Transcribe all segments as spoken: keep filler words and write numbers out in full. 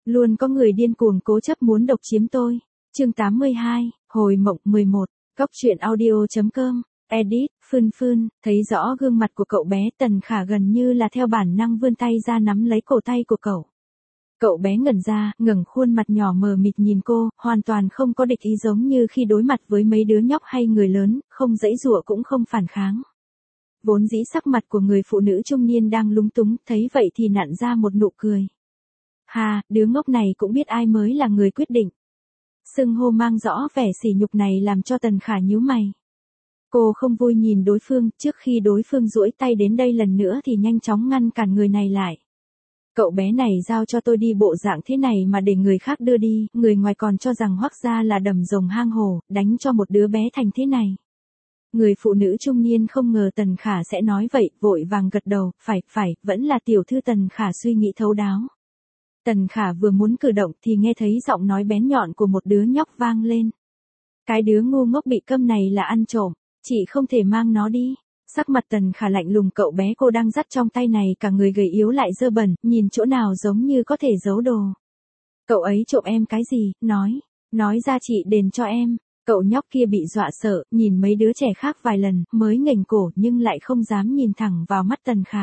Luôn có người điên cuồng cố chấp muốn độc chiếm tôi. Chương tám mươi hai, hồi mộng mười một, Cóc truyện audio.com, edit, Phương Phương, thấy rõ gương mặt của cậu bé Tần Khả gần như là theo bản năng vươn tay ra nắm lấy cổ tay của cậu. Cậu bé ngẩn ra, ngẩng khuôn mặt nhỏ mờ mịt nhìn cô, hoàn toàn không có địch ý giống như khi đối mặt với mấy đứa nhóc hay người lớn, không giãy giụa cũng không phản kháng. Vốn dĩ sắc mặt của người phụ nữ trung niên đang lúng túng, thấy vậy thì nặn ra một nụ cười. Hà, đứa ngốc này cũng biết ai mới là người quyết định. Xưng hô mang rõ vẻ sỉ nhục này làm cho Tần Khả nhíu mày. Cô không vui nhìn đối phương, trước khi đối phương duỗi tay đến đây lần nữa thì nhanh chóng ngăn cản người này lại. Cậu bé này giao cho tôi đi bộ dạng thế này mà để người khác đưa đi, người ngoài còn cho rằng Hoắc gia là đầm rồng hang hổ, đánh cho một đứa bé thành thế này. Người phụ nữ trung niên không ngờ Tần Khả sẽ nói vậy, vội vàng gật đầu, phải, phải, vẫn là tiểu thư Tần Khả suy nghĩ thấu đáo. Tần Khả vừa muốn cử động thì nghe thấy giọng nói bén nhọn của một đứa nhóc vang lên. Cái đứa ngu ngốc bị câm này là ăn trộm, chị không thể mang nó đi. Sắc mặt Tần Khả lạnh lùng, cậu bé cô đang dắt trong tay này cả người gầy yếu lại dơ bẩn, nhìn chỗ nào giống như có thể giấu đồ. Cậu ấy trộm em cái gì, nói, nói ra chị đền cho em. Cậu nhóc kia bị dọa sợ, nhìn mấy đứa trẻ khác vài lần, mới nghềnh cổ nhưng lại không dám nhìn thẳng vào mắt Tần Khả.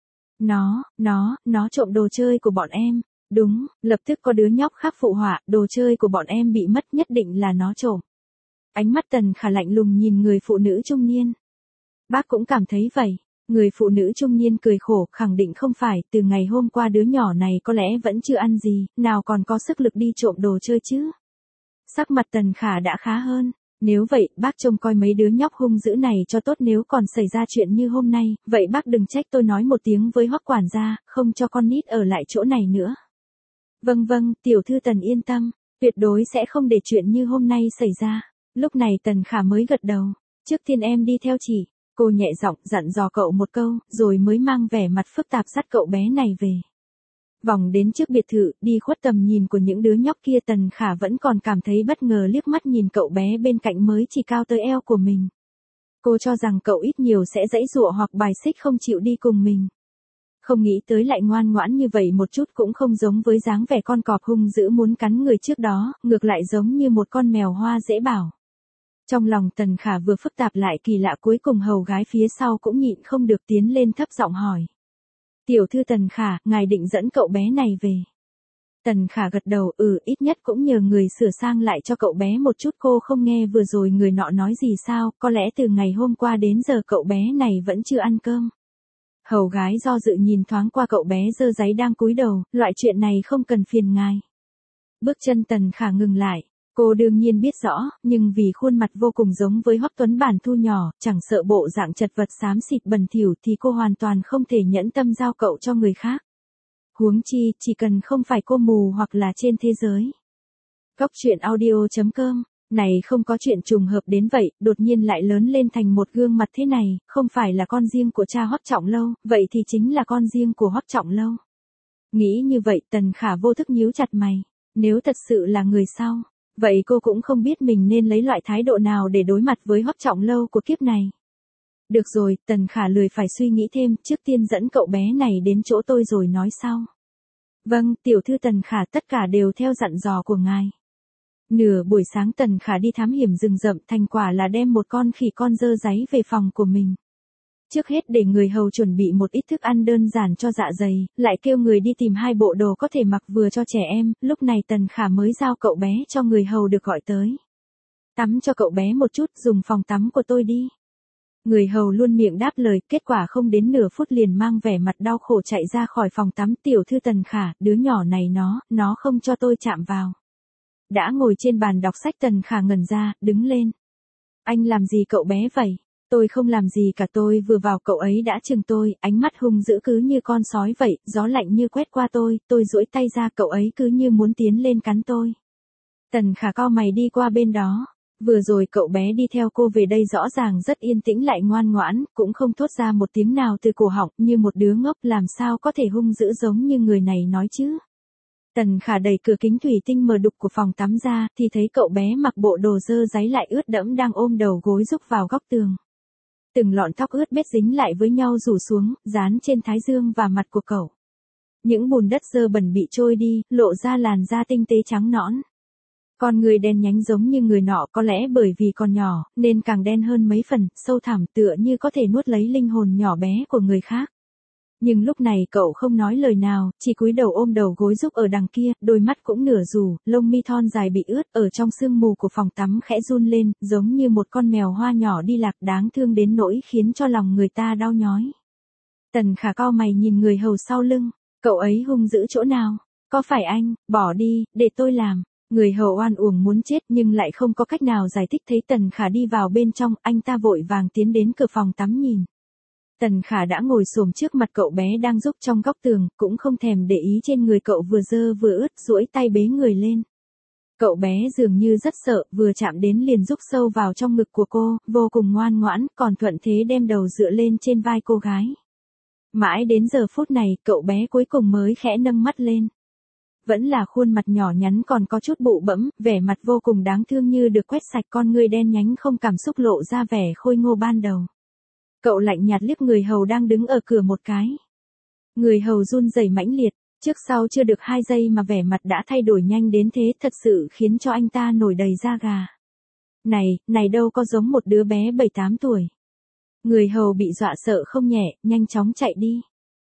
Nó, nó, nó trộm đồ chơi của bọn em. Đúng, lập tức có đứa nhóc khác phụ họa, đồ chơi của bọn em bị mất nhất định là nó trộm. Ánh mắt Tần Khả lạnh lùng nhìn người phụ nữ trung niên. Bác cũng cảm thấy vậy. Người phụ nữ trung niên cười khổ, khẳng định không phải, từ ngày hôm qua đứa nhỏ này có lẽ vẫn chưa ăn gì, nào còn có sức lực đi trộm đồ chơi chứ. Sắc mặt Tần Khả đã khá hơn. Nếu vậy, bác trông coi mấy đứa nhóc hung dữ này cho tốt, nếu còn xảy ra chuyện như hôm nay, vậy bác đừng trách tôi nói một tiếng với Hoắc quản gia, không cho con nít ở lại chỗ này nữa. Vâng vâng, tiểu thư Tần yên tâm, tuyệt đối sẽ không để chuyện như hôm nay xảy ra. Lúc này Tần Khả mới gật đầu, trước tiên em đi theo chị. Cô nhẹ giọng dặn dò cậu một câu, rồi mới mang vẻ mặt phức tạp dắt cậu bé này về. Vòng đến trước biệt thự, đi khuất tầm nhìn của những đứa nhóc kia, Tần Khả vẫn còn cảm thấy bất ngờ liếc mắt nhìn cậu bé bên cạnh mới chỉ cao tới eo của mình. Cô cho rằng cậu ít nhiều sẽ giãy giụa hoặc bài xích không chịu đi cùng mình. Không nghĩ tới lại ngoan ngoãn như vậy, một chút cũng không giống với dáng vẻ con cọp hung dữ muốn cắn người trước đó, ngược lại giống như một con mèo hoa dễ bảo. Trong lòng Tần Khả vừa phức tạp lại kỳ lạ, cuối cùng hầu gái phía sau cũng nhịn không được tiến lên thấp giọng hỏi. Tiểu thư Tần Khả, ngài định dẫn cậu bé này về. Tần Khả gật đầu, ừ, ít nhất cũng nhờ người sửa sang lại cho cậu bé một chút. Cô không nghe vừa rồi người nọ nói gì sao, có lẽ từ ngày hôm qua đến giờ cậu bé này vẫn chưa ăn cơm. Hầu gái do dự nhìn thoáng qua cậu bé dơ dáy đang cúi đầu, loại chuyện này không cần phiền ngài. Bước chân Tần Khả ngừng lại. Cô đương nhiên biết rõ, nhưng vì khuôn mặt vô cùng giống với Hoắc Tuấn Bản Thu nhỏ, chẳng sợ bộ dạng chật vật xám xịt bẩn thỉu thì cô hoàn toàn không thể nhẫn tâm giao cậu cho người khác. Huống chi, chỉ cần không phải cô mù hoặc là trên thế giới. Cóc truyện audio.com, này không có chuyện trùng hợp đến vậy, đột nhiên lại lớn lên thành một gương mặt thế này, không phải là con riêng của cha Hoắc Trọng Lâu, vậy thì chính là con riêng của Hoắc Trọng Lâu. Nghĩ như vậy, Tần Khả vô thức nhíu chặt mày, nếu thật sự là người sau. Vậy cô cũng không biết mình nên lấy loại thái độ nào để đối mặt với Hoắc Trọng Lâu của kiếp này. Được rồi, Tần Khả lười phải suy nghĩ thêm, trước tiên dẫn cậu bé này đến chỗ tôi rồi nói sau. Vâng, tiểu thư Tần Khả, tất cả đều theo dặn dò của ngài. Nửa buổi sáng Tần Khả đi thám hiểm rừng rậm, thành quả là đem một con khỉ con dơ dáy về phòng của mình. Trước hết để người hầu chuẩn bị một ít thức ăn đơn giản cho dạ dày, lại kêu người đi tìm hai bộ đồ có thể mặc vừa cho trẻ em, lúc này Tần Khả mới giao cậu bé cho người hầu được gọi tới. Tắm cho cậu bé một chút, dùng phòng tắm của tôi đi. Người hầu luôn miệng đáp lời, kết quả không đến nửa phút liền mang vẻ mặt đau khổ chạy ra khỏi phòng tắm. Tiểu thư Tần Khả, đứa nhỏ này nó, nó không cho tôi chạm vào. Đã ngồi trên bàn đọc sách Tần Khả ngẩn ra, đứng lên. Anh làm gì cậu bé vậy? Tôi không làm gì cả, tôi vừa vào cậu ấy đã chừng tôi, ánh mắt hung dữ cứ như con sói vậy, gió lạnh như quét qua tôi, tôi duỗi tay ra, cậu ấy cứ như muốn tiến lên cắn tôi. Tần Khả cau mày đi qua bên đó, vừa rồi cậu bé đi theo cô về đây rõ ràng rất yên tĩnh lại ngoan ngoãn, cũng không thốt ra một tiếng nào từ cổ họng, như một đứa ngốc, làm sao có thể hung dữ giống như người này nói chứ. Tần Khả đẩy cửa kính thủy tinh mờ đục của phòng tắm ra, thì thấy cậu bé mặc bộ đồ dơ dáy lại ướt đẫm đang ôm đầu gối rúc vào góc tường. Từng lọn tóc ướt bết dính lại với nhau rủ xuống, dán trên thái dương và mặt của cậu. Những bùn đất dơ bẩn bị trôi đi, lộ ra làn da tinh tế trắng nõn. Con người đen nhánh giống như người nọ, có lẽ bởi vì còn nhỏ, nên càng đen hơn mấy phần, sâu thẳm tựa như có thể nuốt lấy linh hồn nhỏ bé của người khác. Nhưng lúc này cậu không nói lời nào, chỉ cúi đầu ôm đầu gối giúp ở đằng kia, đôi mắt cũng nửa rủ, lông mi thon dài bị ướt, ở trong sương mù của phòng tắm khẽ run lên, giống như một con mèo hoa nhỏ đi lạc, đáng thương đến nỗi khiến cho lòng người ta đau nhói. Tần Khả cau mày nhìn người hầu sau lưng, cậu ấy hung dữ chỗ nào? Có phải anh, bỏ đi, để tôi làm. Người hầu oan uổng muốn chết nhưng lại không có cách nào giải thích. Thấy Tần Khả đi vào bên trong, anh ta vội vàng tiến đến cửa phòng tắm nhìn. Tần Khả đã ngồi xổm trước mặt cậu bé đang rúc trong góc tường, cũng không thèm để ý trên người cậu vừa dơ vừa ướt, duỗi tay bế người lên. Cậu bé dường như rất sợ, vừa chạm đến liền rúc sâu vào trong ngực của cô, vô cùng ngoan ngoãn, còn thuận thế đem đầu dựa lên trên vai cô gái. Mãi đến giờ phút này, cậu bé cuối cùng mới khẽ nâng mắt lên. Vẫn là khuôn mặt nhỏ nhắn còn có chút bụ bẫm, vẻ mặt vô cùng đáng thương như được quét sạch, con ngươi đen nhánh không cảm xúc lộ ra vẻ khôi ngô ban đầu. Cậu lạnh nhạt liếc người hầu đang đứng ở cửa một cái. Người hầu run rẩy mãnh liệt, trước sau chưa được hai giây mà vẻ mặt đã thay đổi nhanh đến thế, thật sự khiến cho anh ta nổi đầy da gà. Này, này đâu có giống một đứa bé bảy tám tuổi. Người hầu bị dọa sợ không nhẹ, nhanh chóng chạy đi.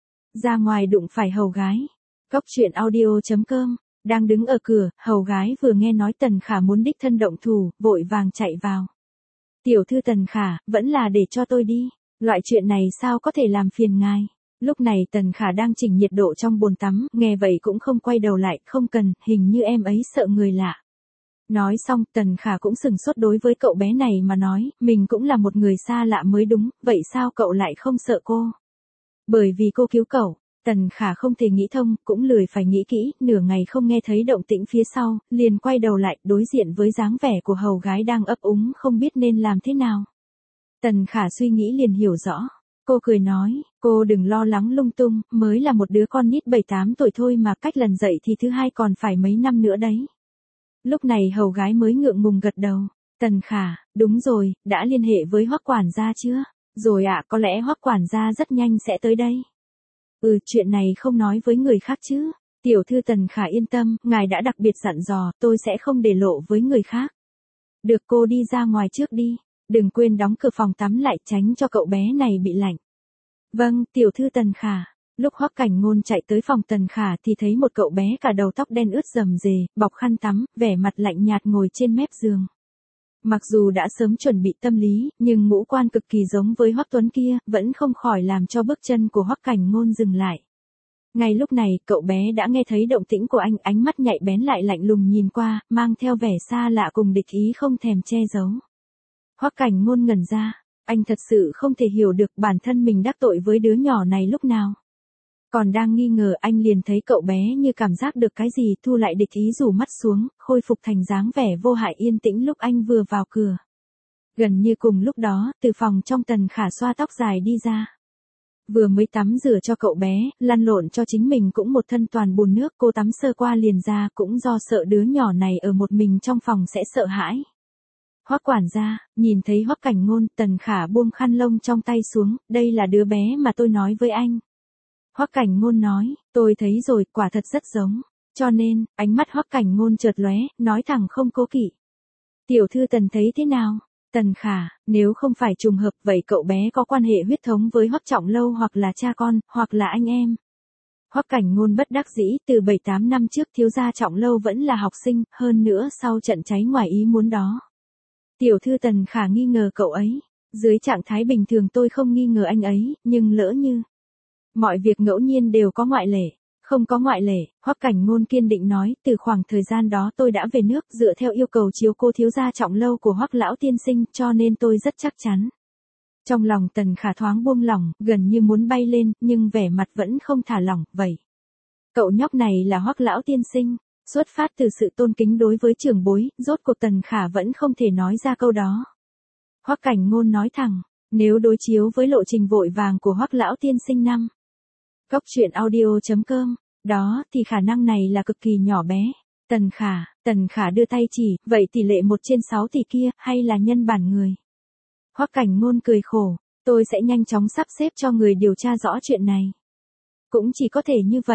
Ra ngoài đụng phải hầu gái. Cóc truyện audio chấm com, đang đứng ở cửa, hầu gái vừa nghe nói Tần Khả muốn đích thân động thủ, vội vàng chạy vào. Tiểu thư Tần Khả, vẫn là để cho tôi đi, loại chuyện này sao có thể làm phiền ngài. Lúc này Tần Khả đang chỉnh nhiệt độ trong bồn tắm, nghe vậy cũng không quay đầu lại, không cần, hình như em ấy sợ người lạ. Nói xong, Tần Khả cũng sừng sốt, đối với cậu bé này mà nói, mình cũng là một người xa lạ mới đúng, vậy sao cậu lại không sợ cô? Bởi vì cô cứu cậu. Tần Khả không thể nghĩ thông, cũng lười phải nghĩ kỹ, nửa ngày không nghe thấy động tĩnh phía sau, liền quay đầu lại, đối diện với dáng vẻ của hầu gái đang ấp úng không biết nên làm thế nào. Tần Khả suy nghĩ liền hiểu rõ. Cô cười nói, cô đừng lo lắng lung tung, mới là một đứa con nít bảy tám tuổi thôi mà, cách lần dậy thì thứ hai còn phải mấy năm nữa đấy. Lúc này hầu gái mới ngượng ngùng gật đầu. Tần Khả, đúng rồi, đã liên hệ với Hoắc quản gia chưa? Rồi ạ, à, có lẽ Hoắc quản gia rất nhanh sẽ tới đây. Ừ, chuyện này không nói với người khác chứ. Tiểu thư Tần Khả yên tâm, ngài đã đặc biệt dặn dò, tôi sẽ không để lộ với người khác. Được, cô đi ra ngoài trước đi. Đừng quên đóng cửa phòng tắm lại, tránh cho cậu bé này bị lạnh. Vâng, tiểu thư Tần Khả. Lúc Hoắc Cảnh Ngôn chạy tới phòng Tần Khả thì thấy một cậu bé cả đầu tóc đen ướt rầm rề, bọc khăn tắm, vẻ mặt lạnh nhạt ngồi trên mép giường. Mặc dù đã sớm chuẩn bị tâm lý, nhưng ngũ quan cực kỳ giống với Hoắc Tuấn kia, vẫn không khỏi làm cho bước chân của Hoắc Cảnh Ngôn dừng lại. Ngay lúc này, cậu bé đã nghe thấy động tĩnh của anh, ánh mắt nhạy bén lại lạnh lùng nhìn qua, mang theo vẻ xa lạ cùng địch ý không thèm che giấu. Hoắc Cảnh Ngôn ngẩn ra, anh thật sự không thể hiểu được bản thân mình đắc tội với đứa nhỏ này lúc nào. Còn đang nghi ngờ, anh liền thấy cậu bé như cảm giác được cái gì, thu lại địch ý, rủ mắt xuống, khôi phục thành dáng vẻ vô hại yên tĩnh lúc anh vừa vào cửa. Gần như cùng lúc đó, từ phòng trong Tần Khả xoa tóc dài đi ra. Vừa mới tắm rửa cho cậu bé, lăn lộn cho chính mình cũng một thân toàn bùn nước, cô tắm sơ qua liền ra, cũng do sợ đứa nhỏ này ở một mình trong phòng sẽ sợ hãi. Hoắc quản gia, nhìn thấy Hoắc Cảnh Ngôn, Tần Khả buông khăn lông trong tay xuống, đây là đứa bé mà tôi nói với anh. Hoắc Cảnh Ngôn nói, tôi thấy rồi, quả thật rất giống. Cho nên, ánh mắt Hoắc Cảnh Ngôn chợt lóe, nói thẳng không cố kỵ. Tiểu thư Tần thấy thế nào? Tần Khả, nếu không phải trùng hợp, vậy cậu bé có quan hệ huyết thống với Hoắc Trọng Lâu, hoặc là cha con, hoặc là anh em. Hoắc Cảnh Ngôn bất đắc dĩ, từ bảy tám năm trước thiếu gia Trọng Lâu vẫn là học sinh, hơn nữa sau trận cháy ngoài ý muốn đó. Tiểu thư Tần Khả nghi ngờ cậu ấy. Dưới trạng thái bình thường tôi không nghi ngờ anh ấy, nhưng lỡ như... Mọi việc ngẫu nhiên đều có ngoại lệ. Không có ngoại lệ, Hoắc Cảnh Ngôn kiên định nói, từ khoảng thời gian đó tôi đã về nước, dựa theo yêu cầu chiếu cô thiếu gia Trọng Lâu của Hoắc lão tiên sinh, cho nên tôi rất chắc chắn. Trong lòng Tần Khả thoáng buông lỏng, gần như muốn bay lên, nhưng vẻ mặt vẫn không thả lỏng, vậy. Cậu nhóc này là Hoắc lão tiên sinh, xuất phát từ sự tôn kính đối với trưởng bối, rốt cuộc Tần Khả vẫn không thể nói ra câu đó. Hoắc Cảnh Ngôn nói thẳng, nếu đối chiếu với lộ trình vội vàng của Hoắc lão tiên sinh năm. Cóc truyện audio chấm com, đó thì khả năng này là cực kỳ nhỏ bé. Tần Khả, Tần Khả đưa tay chỉ, vậy tỷ lệ một trên sáu tỷ kia, hay là nhân bản người? Hoắc Cảnh Ngôn cười khổ, tôi sẽ nhanh chóng sắp xếp cho người điều tra rõ chuyện này. Cũng chỉ có thể như vậy.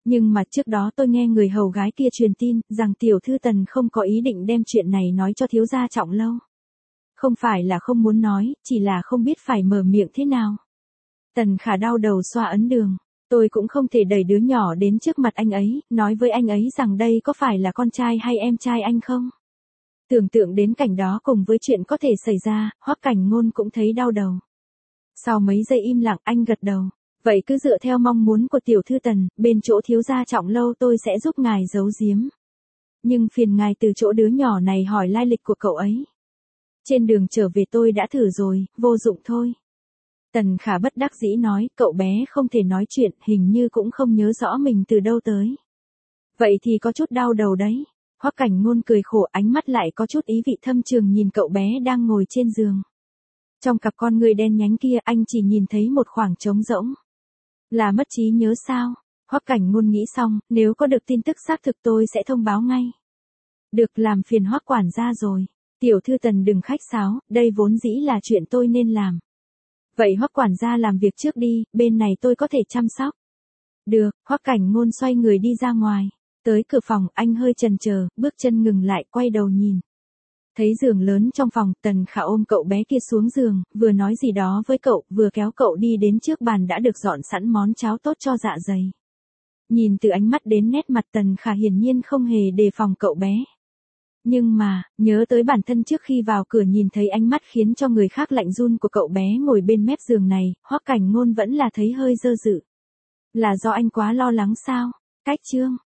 Nhưng mà trước đó tôi nghe người hầu gái kia truyền tin, rằng tiểu thư Tần không có ý định đem chuyện này nói cho thiếu gia Trọng Lâu. Không phải là không muốn nói, chỉ là không biết phải mở miệng thế nào. Tần Khả đau đầu xoa ấn đường. Tôi cũng không thể đẩy đứa nhỏ đến trước mặt anh ấy, nói với anh ấy rằng đây có phải là con trai hay em trai anh không? Tưởng tượng đến cảnh đó cùng với chuyện có thể xảy ra, Hoắc Cảnh Ngôn cũng thấy đau đầu. Sau mấy giây im lặng anh gật đầu. Vậy cứ dựa theo mong muốn của tiểu thư Tần, bên chỗ thiếu gia Trọng Lâu tôi sẽ giúp ngài giấu giếm. Nhưng phiền ngài từ chỗ đứa nhỏ này hỏi lai lịch của cậu ấy. Trên đường trở về tôi đã thử rồi, vô dụng thôi. Tần Khả bất đắc dĩ nói, cậu bé không thể nói chuyện, hình như cũng không nhớ rõ mình từ đâu tới. Vậy thì có chút đau đầu đấy. Hoắc Cảnh Ngôn cười khổ, ánh mắt lại có chút ý vị thâm trường nhìn cậu bé đang ngồi trên giường. Trong cặp con người đen nhánh kia anh chỉ nhìn thấy một khoảng trống rỗng. Là mất trí nhớ sao? Hoắc Cảnh Ngôn nghĩ xong, nếu có được tin tức xác thực tôi sẽ thông báo ngay. Được, làm phiền Hoắc quản gia rồi. Tiểu thư Tần đừng khách sáo, đây vốn dĩ là chuyện tôi nên làm. Vậy Hoắc quản gia làm việc trước đi, bên này tôi có thể chăm sóc. Được, Hoắc Cảnh Ngôn xoay người đi ra ngoài. Tới cửa phòng, anh hơi chần chờ, bước chân ngừng lại, quay đầu nhìn. Thấy giường lớn trong phòng, Tần Khả ôm cậu bé kia xuống giường, vừa nói gì đó với cậu, vừa kéo cậu đi đến trước bàn đã được dọn sẵn món cháo tốt cho dạ dày. Nhìn từ ánh mắt đến nét mặt Tần Khả hiển nhiên không hề đề phòng cậu bé. Nhưng mà, nhớ tới bản thân trước khi vào cửa nhìn thấy ánh mắt khiến cho người khác lạnh run của cậu bé ngồi bên mép giường này, Hoắc Cảnh Ngôn vẫn là thấy hơi dơ dự. Là do anh quá lo lắng sao? Cách chương